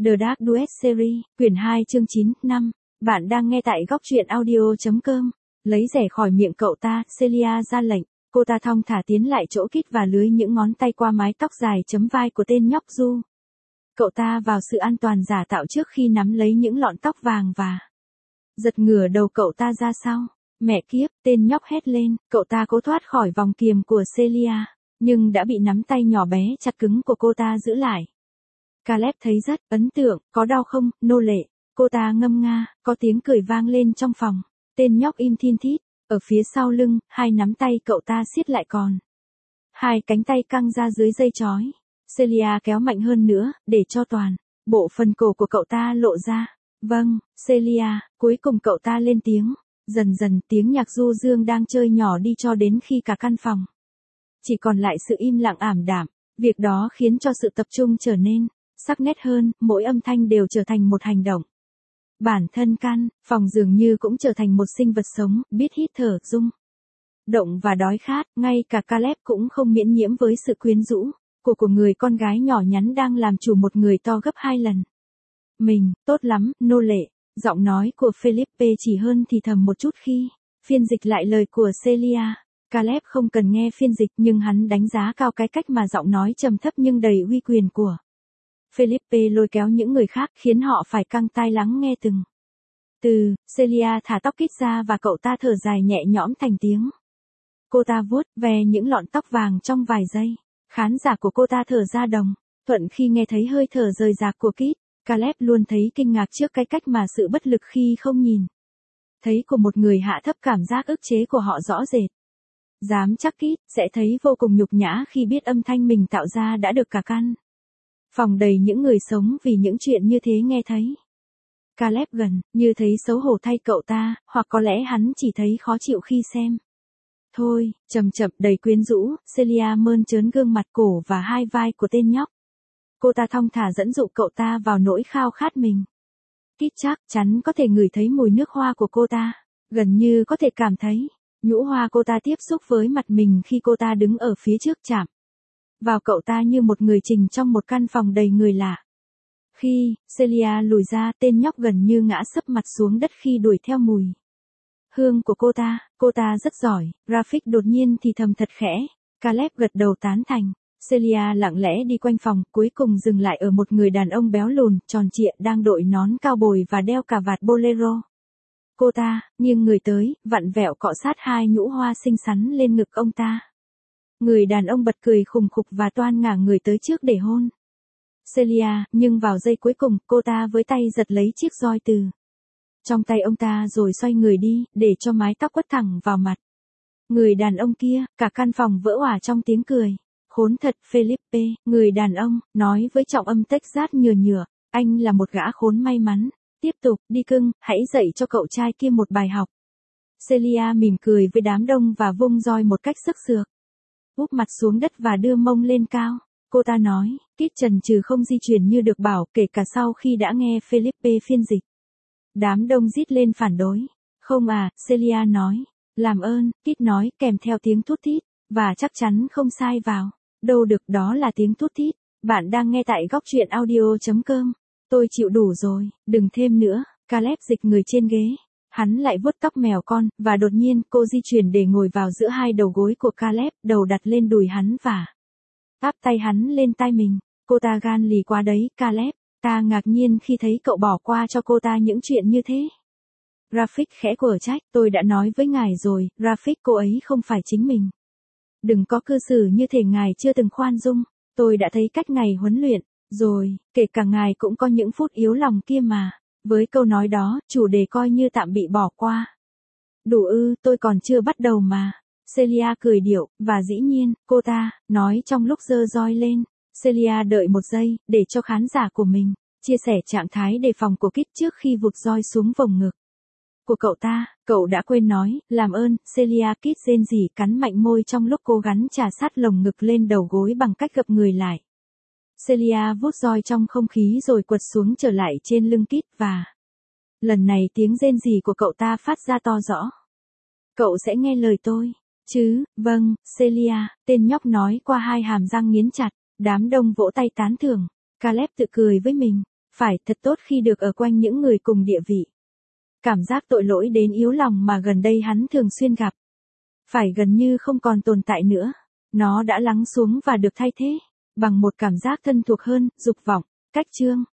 The Dark Duet Series, quyển 2 chương 9, 5. Bạn đang nghe tại góc truyện audio.com. Lấy rẻ khỏi miệng cậu ta, Celia ra lệnh. Cô ta thong thả tiến lại chỗ Kit và lưới những ngón tay qua mái tóc dài chấm vai của tên nhóc Du. Cậu ta vào sự an toàn giả tạo trước khi nắm lấy những lọn tóc vàng và giật ngửa đầu cậu ta ra sau. Mẹ kiếp, tên nhóc hét lên, cậu ta cố thoát khỏi vòng kiềm của Celia, nhưng đã bị nắm tay nhỏ bé chặt cứng của cô ta giữ lại. Caleb thấy rất ấn tượng, có đau không, nô lệ? Cô ta ngâm nga, có tiếng cười vang lên trong phòng. Tên nhóc im thin thít, ở phía sau lưng, hai nắm tay cậu ta siết lại còn. Hai cánh tay căng ra dưới dây chói. Celia kéo mạnh hơn nữa, để cho toàn bộ phần cổ của cậu ta lộ ra. Vâng, Celia, cuối cùng cậu ta lên tiếng. Dần dần tiếng nhạc du dương đang chơi nhỏ đi cho đến khi cả căn phòng chỉ còn lại sự im lặng ảm đạm. Việc đó khiến cho sự tập trung trở nên sắc nét hơn, mỗi âm thanh đều trở thành một hành động. Bản thân căn phòng dường như cũng trở thành một sinh vật sống, biết hít thở, rung động và đói khát, ngay cả Caleb cũng không miễn nhiễm với sự quyến rũ của người con gái nhỏ nhắn đang làm chủ một người to gấp 2 lần. Mình, tốt lắm, nô lệ. Giọng nói của Philippe chỉ hơn thì thầm một chút khi phiên dịch lại lời của Celia. Caleb không cần nghe phiên dịch nhưng hắn đánh giá cao cái cách mà giọng nói trầm thấp nhưng đầy uy quyền của Philippe lôi kéo những người khác khiến họ phải căng tai lắng nghe từng từ. Celia thả tóc Kit ra và cậu ta thở dài nhẹ nhõm thành tiếng. Cô ta vuốt ve những lọn tóc vàng trong vài giây. Khán giả của cô ta thở ra đồng thuận khi nghe thấy hơi thở rời rạc của Kit. Caleb luôn thấy kinh ngạc trước cái cách mà sự bất lực khi không nhìn thấy của một người hạ thấp cảm giác ức chế của họ rõ rệt. Dám chắc Kit sẽ thấy vô cùng nhục nhã khi biết âm thanh mình tạo ra đã được cả căn phòng đầy những người sống vì những chuyện như thế nghe thấy. Caleb gần như thấy xấu hổ thay cậu ta, hoặc có lẽ hắn chỉ thấy khó chịu khi xem. Thôi, chậm chậm đầy quyến rũ, Celia mơn trớn gương mặt, cổ và hai vai của tên nhóc. Cô ta thong thả dẫn dụ cậu ta vào nỗi khao khát mình. Kit chắc chắn có thể ngửi thấy mùi nước hoa của cô ta, gần như có thể cảm thấy nhũ hoa cô ta tiếp xúc với mặt mình khi cô ta đứng ở phía trước chạm vào cậu ta như một người trình trong một căn phòng đầy người lạ. Khi Celia lùi ra, tên nhóc gần như ngã sấp mặt xuống đất khi đuổi theo mùi hương của cô ta rất giỏi. Rafik đột nhiên thì thầm thật khẽ. Caleb gật đầu tán thành. Celia lặng lẽ đi quanh phòng, cuối cùng dừng lại ở một người đàn ông béo lùn, tròn trịa đang đội nón cao bồi và đeo cà vạt bolero. Cô ta nghiêng người tới, vặn vẹo cọ sát hai nhũ hoa xinh xắn lên ngực ông ta. Người đàn ông bật cười khùng khục và toan ngả người tới trước để hôn Celia, nhưng vào giây cuối cùng, cô ta với tay giật lấy chiếc roi từ trong tay ông ta rồi xoay người đi, để cho mái tóc quất thẳng vào mặt người đàn ông kia. Cả căn phòng vỡ òa trong tiếng cười. Khốn thật, Philippe, người đàn ông nói với trọng âm Texas nhừa nhựa, anh là một gã khốn may mắn. Tiếp tục, đi cưng, hãy dạy cho cậu trai kia một bài học. Celia mỉm cười với đám đông và vung roi một cách sức sược. Úp mặt xuống đất và đưa mông lên cao. Cô ta nói, Kit chần chừ không di chuyển như được bảo, kể cả sau khi đã nghe Philippe phiên dịch. Đám đông rít lên phản đối. Không à, Celia nói. Làm ơn, Kit nói kèm theo tiếng thút thít, và chắc chắn không sai vào. Đâu được, đó là tiếng thút thít. Bạn đang nghe tại góc truyện audio.com. Tôi chịu đủ rồi, đừng thêm nữa. Caleb dịch người trên ghế. Hắn lại vuốt tóc mèo con, và đột nhiên cô di chuyển để ngồi vào giữa hai đầu gối của Caleb, đầu đặt lên đùi hắn và áp tay hắn lên tai mình. Cô ta gan lì quá đấy, Caleb. Ta ngạc nhiên khi thấy cậu bỏ qua cho cô ta những chuyện như thế. Rafik khẽ quở trách, tôi đã nói với ngài rồi, Rafik, cô ấy không phải chính mình. Đừng có cư xử như thể ngài chưa từng khoan dung. Tôi đã thấy cách ngài huấn luyện rồi, kể cả ngài cũng có những phút yếu lòng kia mà. Với câu nói đó, chủ đề coi như tạm bị bỏ qua. Đủ ư, tôi còn chưa bắt đầu mà. Celia cười điệu, và dĩ nhiên, cô ta nói trong lúc giơ roi lên. Celia đợi một giây, để cho khán giả của mình chia sẻ trạng thái đề phòng của Kit trước khi vụt roi xuống vòng ngực của cậu ta. Cậu đã quên nói, làm ơn, Celia. Kit rên rỉ cắn mạnh môi trong lúc cố gắng trà sát lồng ngực lên đầu gối bằng cách gập người lại. Celia vuốt roi trong không khí rồi quật xuống trở lại trên lưng Kit và lần này tiếng rên rỉ của cậu ta phát ra to rõ. Cậu sẽ nghe lời tôi, chứ? Vâng, Celia, tên nhóc nói qua hai hàm răng nghiến chặt. Đám đông vỗ tay tán thưởng. Caleb tự cười với mình. Phải thật tốt khi được ở quanh những người cùng địa vị. Cảm giác tội lỗi đến yếu lòng mà gần đây hắn thường xuyên gặp. Phải gần như không còn tồn tại nữa. Nó đã lắng xuống và được thay thế bằng một cảm giác thân thuộc hơn, dục vọng, cách chương.